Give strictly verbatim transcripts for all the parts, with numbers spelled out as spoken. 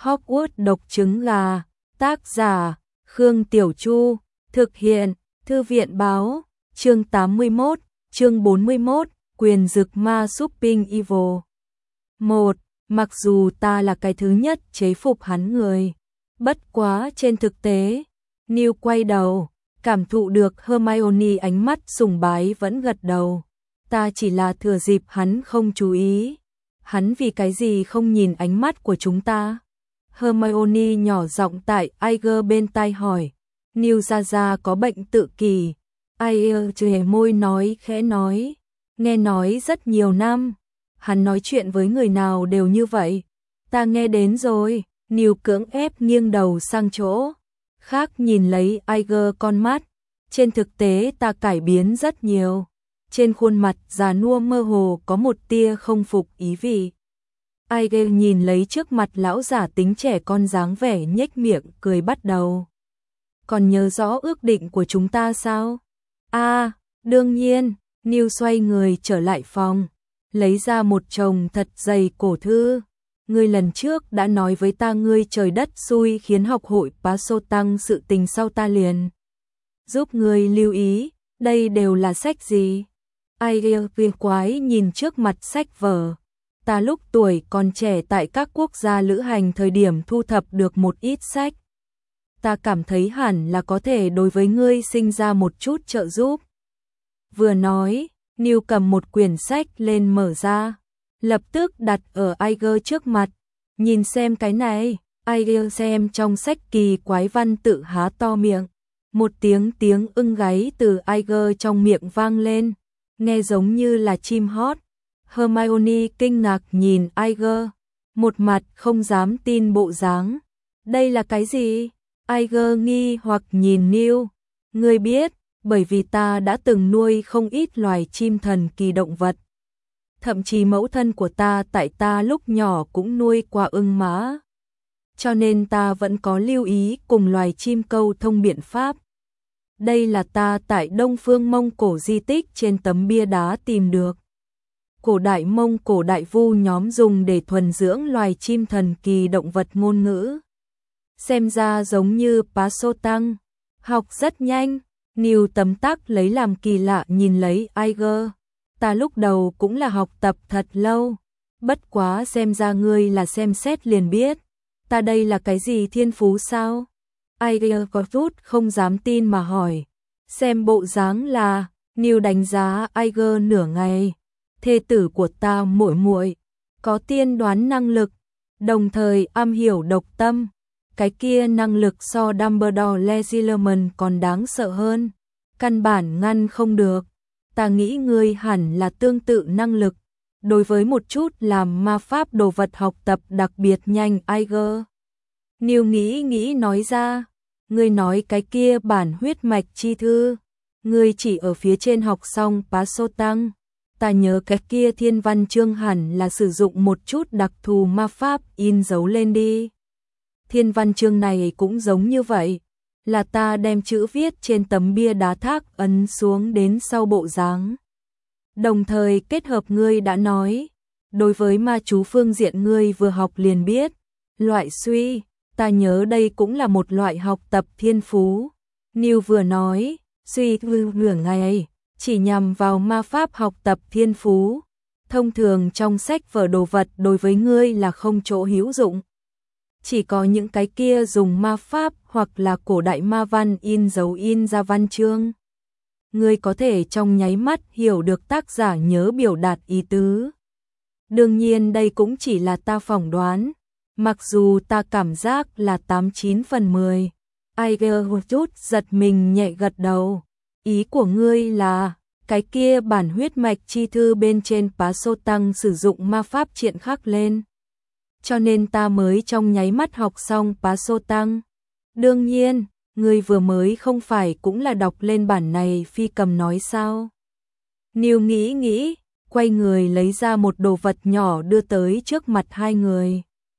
Hogwarts độc trứng gà, tác giả, Khương Tiểu Chu, thực hiện, Thư viện báo, chương tám mươi mốt, chương bốn mươi mốt, quyền dực ma Shopping Evil. một. Mặc dù ta là cái thứ nhất chế phục hắn người, bất quá trên thực tế, Neil quay đầu, cảm thụ được Hermione ánh mắt sùng bái vẫn gật đầu. Ta chỉ là thừa dịp hắn không chú ý. Hắn vì cái gì không nhìn ánh mắt của chúng ta? Hermione nhỏ giọng tại Iger bên tai hỏi. Neil ra ra có bệnh tự kỷ. Iger chề môi nói khẽ nói. Nghe nói rất nhiều năm. Hắn nói chuyện với người nào đều như vậy. Ta nghe đến rồi. Neil cưỡng ép nghiêng đầu sang chỗ khác nhìn lấy Iger con mắt. Trên thực tế ta cải biến rất nhiều. Trên khuôn mặt già nua mơ hồ có một tia không phục ý vị. Iger nhìn lấy trước mặt lão giả tính trẻ con dáng vẻ nhếch miệng cười bắt đầu. Còn nhớ rõ ước định của chúng ta sao? À, đương nhiên. Neil xoay người trở lại phòng, lấy ra một chồng thật dày cổ thư. Ngươi lần trước đã nói với ta ngươi trời đất xui khiến học hội Paso tăng sự tình sau ta liền giúp ngươi lưu ý, đây đều là sách gì? Iger viên quái nhìn trước mặt sách vở. Ta lúc tuổi còn trẻ tại các quốc gia lữ hành thời điểm thu thập được một ít sách. Ta cảm thấy hẳn là có thể đối với ngươi sinh ra một chút trợ giúp. Vừa nói, Neil cầm một quyển sách lên mở ra, lập tức đặt ở Iger trước mặt. Nhìn xem cái này. Iger xem trong sách kỳ quái văn tự há to miệng. Một tiếng tiếng ưng gáy từ Iger trong miệng vang lên, nghe giống như là chim hót. Hermione kinh ngạc nhìn Iger, một mặt không dám tin bộ dáng. Đây là cái gì? Iger nghi hoặc nhìn Neil. Ngươi biết, bởi vì ta đã từng nuôi không ít loài chim thần kỳ động vật. Thậm chí mẫu thân của ta tại ta lúc nhỏ cũng nuôi qua ưng mã. Cho nên ta vẫn có lưu ý cùng loài chim câu thông biện pháp. Đây là ta tại Đông Phương Mông Cổ di tích trên tấm bia đá tìm được. Cổ đại Mông Cổ đại vu nhóm dùng để thuần dưỡng loài chim thần kỳ động vật ngôn ngữ. Xem ra giống như Paso tăng. Học rất nhanh. Neil tấm tắc lấy làm kỳ lạ nhìn lấy Iger. Ta lúc đầu cũng là học tập thật lâu. Bất quá xem ra ngươi là xem xét liền biết. Ta đây là cái gì thiên phú sao? Iger có chút không dám tin mà hỏi. Xem bộ dáng là. Neil đánh giá Iger nửa ngày. Thê tử của ta muội muội có tiên đoán năng lực, đồng thời am hiểu độc tâm. Cái kia năng lực so Dumbledore Legilimens còn đáng sợ hơn. Căn bản ngăn không được. Ta nghĩ ngươi hẳn là tương tự năng lực. Đối với một chút làm ma pháp đồ vật học tập đặc biệt nhanh Iger. Neil nghĩ nghĩ nói ra. Ngươi nói cái kia bản huyết mạch chi thư. Ngươi chỉ ở phía trên học xong Paso tăng. Ta nhớ cái kia thiên văn chương hẳn là sử dụng một chút đặc thù ma pháp in dấu lên đi. Thiên văn chương này cũng giống như vậy. Là ta đem chữ viết trên tấm bia đá thác ấn xuống đến sau bộ dáng. Đồng thời kết hợp ngươi đã nói. Đối với ma chú phương diện ngươi vừa học liền biết. Loại suy, ta nhớ đây cũng là một loại học tập thiên phú. Neil vừa nói, suy vừa ngày, chỉ nhằm vào ma pháp học tập thiên phú. Thông thường trong sách vở đồ vật đối với ngươi là không chỗ hữu dụng. Chỉ có những cái kia dùng ma pháp hoặc là cổ đại ma văn in dấu in ra văn chương. Ngươi có thể trong nháy mắt hiểu được tác giả nhớ biểu đạt ý tứ. Đương nhiên đây cũng chỉ là ta phỏng đoán. Mặc dù ta cảm giác là tám chín phần mười. Iger một chút giật mình nhẹ gật đầu. Ý của ngươi là, cái kia bản huyết mạch chi thư bên trên Paso tăng sử dụng ma pháp triện khắc lên. Cho nên ta mới trong nháy mắt học xong Paso tăng. Đương nhiên, ngươi vừa mới không phải cũng là đọc lên bản này phi cầm nói sao? Neil nghĩ nghĩ, quay người lấy ra một đồ vật nhỏ đưa tới trước mặt hai người.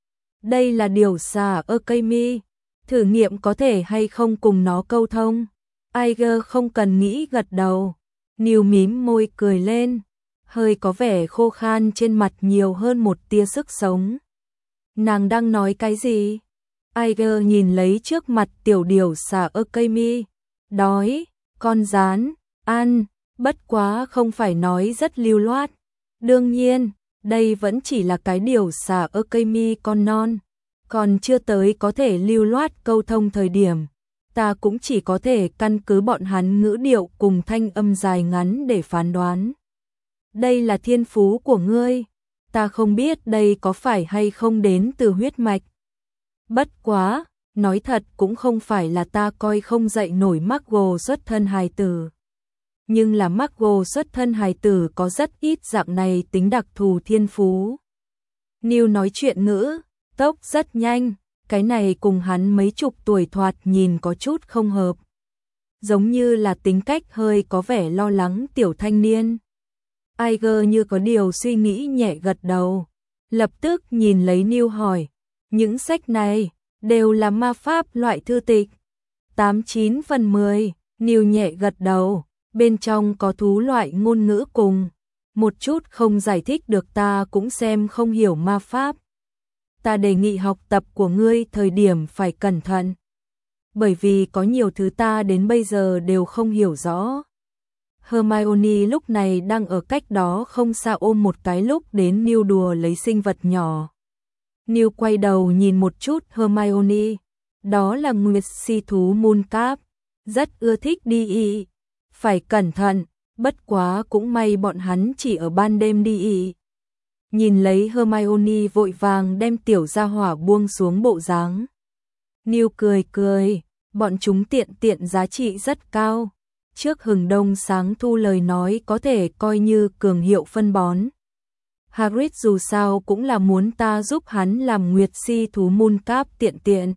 Đây là điều xà ơ cây mi. Thử nghiệm có thể hay không cùng nó câu thông. Iger không cần nghĩ gật đầu. Neil mím môi cười lên. Hơi có vẻ khô khan trên mặt nhiều hơn một tia sức sống. Nàng đang nói cái gì? Aiger nhìn lấy trước mặt tiểu điều xà ơ cây mi. Đói, con rán, ăn, bất quá không phải nói rất lưu loát. Đương nhiên, đây vẫn chỉ là cái điều xà ơ cây mi con non. Còn chưa tới có thể lưu loát câu thông thời điểm. Ta cũng chỉ có thể căn cứ bọn hắn ngữ điệu cùng thanh âm dài ngắn để phán đoán. Đây là thiên phú của ngươi. Ta không biết đây có phải hay không đến từ huyết mạch. Bất quá, nói thật cũng không phải là ta coi không dậy nổi Margo xuất thân hài tử. Nhưng là Margo xuất thân hài tử có rất ít dạng này tính đặc thù thiên phú. Neil nói chuyện ngữ, tốc rất nhanh, cái này cùng hắn mấy chục tuổi thoạt nhìn có chút không hợp. Giống như là tính cách hơi có vẻ lo lắng tiểu thanh niên. Aiger như có điều suy nghĩ nhẹ gật đầu, lập tức nhìn lấy Neil hỏi, những sách này đều là ma pháp loại thư tịch. Tám chín phần mười, Neil nhẹ gật đầu, bên trong có thú loại ngôn ngữ cùng, một chút không giải thích được ta cũng xem không hiểu ma pháp. Ta đề nghị học tập của ngươi thời điểm phải cẩn thận, bởi vì có nhiều thứ ta đến bây giờ đều không hiểu rõ. Hermione lúc này đang ở cách đó không xa ôm một cái lúc đến Neil đùa lấy sinh vật nhỏ. Neil quay đầu nhìn một chút Hermione, đó là nguyệt si thú Mooncap, rất ưa thích đi y. Phải cẩn thận, bất quá cũng may bọn hắn chỉ ở ban đêm đi y. Nhìn lấy Hermione vội vàng đem tiểu gia hỏa buông xuống bộ dáng. Neil cười cười, bọn chúng tiện tiện giá trị rất cao. Trước hừng đông sáng thu lời nói có thể coi như cường hiệu phân bón. Hagrid dù sao cũng là muốn ta giúp hắn làm nguyệt si thú Mooncap tiện tiện.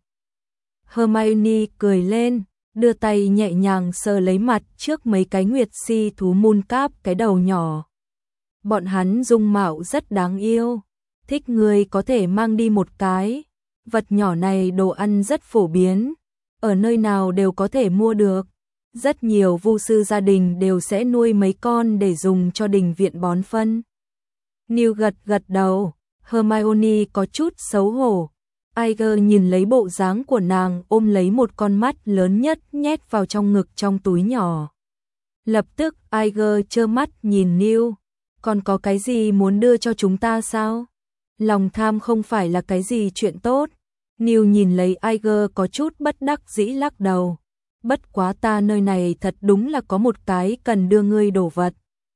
Hermione cười lên, đưa tay nhẹ nhàng sờ lấy mặt trước mấy cái nguyệt si thú Mooncap cái đầu nhỏ. Bọn hắn dung mạo rất đáng yêu, thích người có thể mang đi một cái. Vật nhỏ này đồ ăn rất phổ biến, ở nơi nào đều có thể mua được. Rất nhiều vu sư gia đình đều sẽ nuôi mấy con để dùng cho đình viện bón phân. Neil gật gật đầu, Hermione có chút xấu hổ. Aiger nhìn lấy bộ dáng của nàng ôm lấy một con mắt lớn nhất nhét vào trong ngực trong túi nhỏ. Lập tức Aiger trơ mắt nhìn Neil, còn có cái gì muốn đưa cho chúng ta sao? Lòng tham không phải là cái gì chuyện tốt. Neil nhìn lấy Aiger có chút bất đắc dĩ lắc đầu. Bất quá ta nơi này thật đúng là có một cái cần đưa ngươi đồ vật.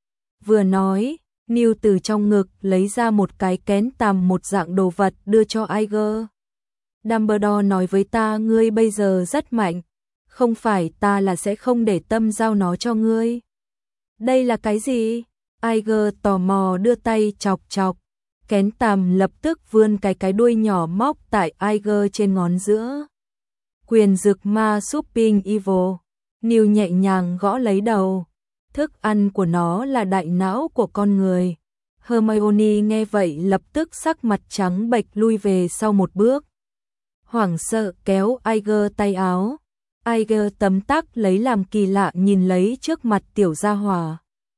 Vừa nói, Neil từ trong ngực lấy ra một cái kén tằm một dạng đồ vật đưa cho Aiger. Dumbledore nói với ta ngươi bây giờ rất mạnh, không phải ta là sẽ không để tâm giao nó cho ngươi. Đây là cái gì? Aiger tò mò đưa tay chọc chọc. Kén tằm lập tức vươn cái cái đuôi nhỏ móc tại Aiger trên ngón giữa. Quyền dực ma Supping Evil. Neil nhẹ nhàng gõ lấy đầu. Thức ăn của nó là đại não của con người. Hermione nghe vậy lập tức sắc mặt trắng bệch lui về sau một bước. Hoảng sợ kéo Aiger tay áo. Aiger tấm tắc lấy làm kỳ lạ nhìn lấy trước mặt tiểu gia hỏa.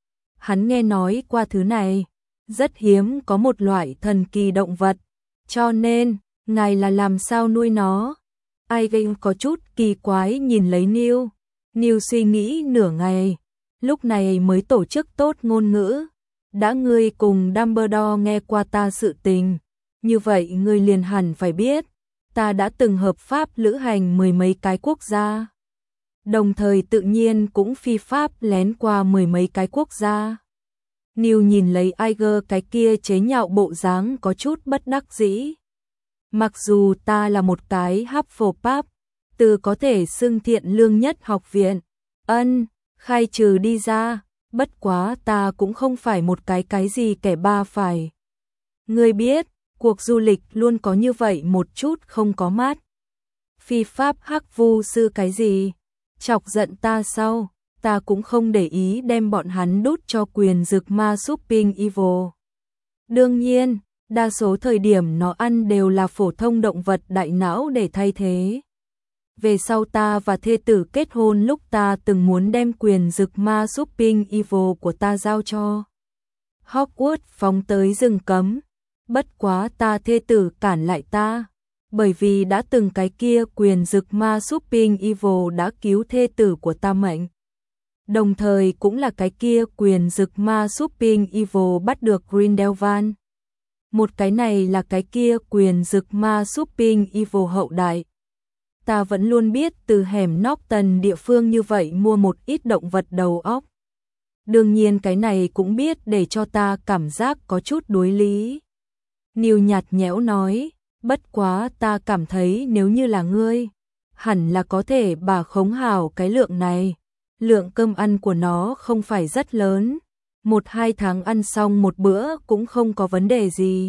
Hắn nghe nói qua thứ này, rất hiếm có một loại thần kỳ động vật, cho nên, ngài là làm sao nuôi nó? Aiger có chút kỳ quái nhìn lấy Neil. Neil suy nghĩ nửa ngày, lúc này mới tổ chức tốt ngôn ngữ. Đã ngươi cùng Dumbledore nghe qua ta sự tình, như vậy ngươi liền hẳn phải biết, ta đã từng hợp pháp lữ hành mười mấy cái quốc gia. Đồng thời tự nhiên cũng phi pháp lén qua mười mấy cái quốc gia. Neil nhìn lấy Aiger cái kia chế nhạo bộ dáng có chút bất đắc dĩ. Mặc dù ta là một cái Hufflepuff, từ có thể xưng thiện lương nhất học viện, ân, khai trừ đi ra, bất quá ta cũng không phải một cái cái gì kẻ ba phải. Ngươi biết, cuộc du lịch luôn có như vậy một chút không có mát. Phi pháp hắc vu sư cái gì? Chọc giận ta sau, ta cũng không để ý đem bọn hắn đút cho quyền dực ma Supping Evil. Đương nhiên, đa số thời điểm nó ăn đều là phổ thông động vật đại não để thay thế. Về sau ta và thê tử kết hôn lúc ta từng muốn đem quyền dực ma Supping Evil của ta giao cho Hogwarts phóng tới rừng cấm. Bất quá ta thê tử cản lại ta, bởi vì đã từng cái kia quyền dực ma Shopping Evil đã cứu thê tử của ta mệnh. Đồng thời cũng là cái kia quyền dực ma Shopping Evil bắt được Grindelwald. Một cái này là cái kia quyền dực ma Shopping Evil hậu đại. Ta vẫn luôn biết từ hẻm Norton địa phương như vậy mua một ít động vật đầu óc. Đương nhiên cái này cũng biết để cho ta cảm giác có chút đối lý. Neil nhạt nhẽo nói, bất quá ta cảm thấy nếu như là ngươi, hẳn là có thể bà khống hảo cái lượng này. Lượng cơm ăn của nó không phải rất lớn, một hai tháng ăn xong một bữa cũng không có vấn đề gì.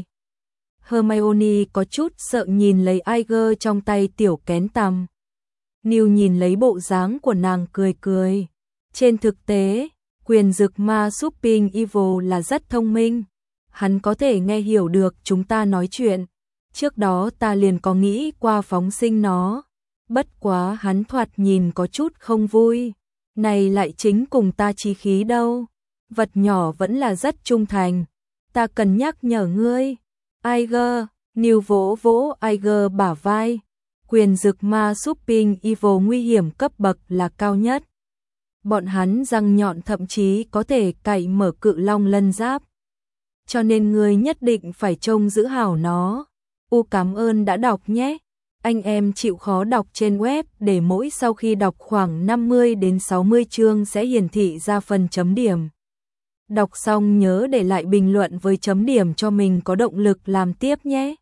Hermione có chút sợ nhìn lấy Iger trong tay tiểu kén tằm. Neil nhìn lấy bộ dáng của nàng cười cười. Trên thực tế, quyền dực ma Shopping Evil là rất thông minh. Hắn có thể nghe hiểu được chúng ta nói chuyện. Trước đó ta liền có nghĩ qua phóng sinh nó. Bất quá hắn thoạt nhìn có chút không vui. Này lại chính cùng ta chí khí đâu. Vật nhỏ vẫn là rất trung thành. Ta cần nhắc nhở ngươi. Iger, Neil vỗ vỗ Iger bả vai. Quyền dực ma Shopping Evil nguy hiểm cấp bậc là cao nhất. Bọn hắn răng nhọn thậm chí có thể cạy mở cự long lân giáp. Cho nên ngươi nhất định phải trông giữ hảo nó. U cảm ơn đã đọc nhé. Anh em chịu khó đọc trên web để mỗi sau khi đọc khoảng năm mươi đến sáu mươi chương sẽ hiển thị ra phần chấm điểm. Đọc xong nhớ để lại bình luận với chấm điểm cho mình có động lực làm tiếp nhé.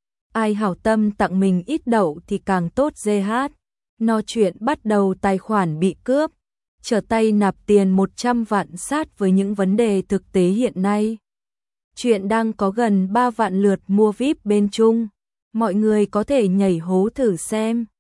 Ai hảo tâm tặng mình ít đậu thì càng tốt giê hát. No chuyện bắt đầu tài khoản bị cướp. Trở tay nạp tiền một trăm vạn sát với những vấn đề thực tế hiện nay. Chuyện đang có gần ba vạn lượt mua víp bên Trung. Mọi người có thể nhảy hố thử xem.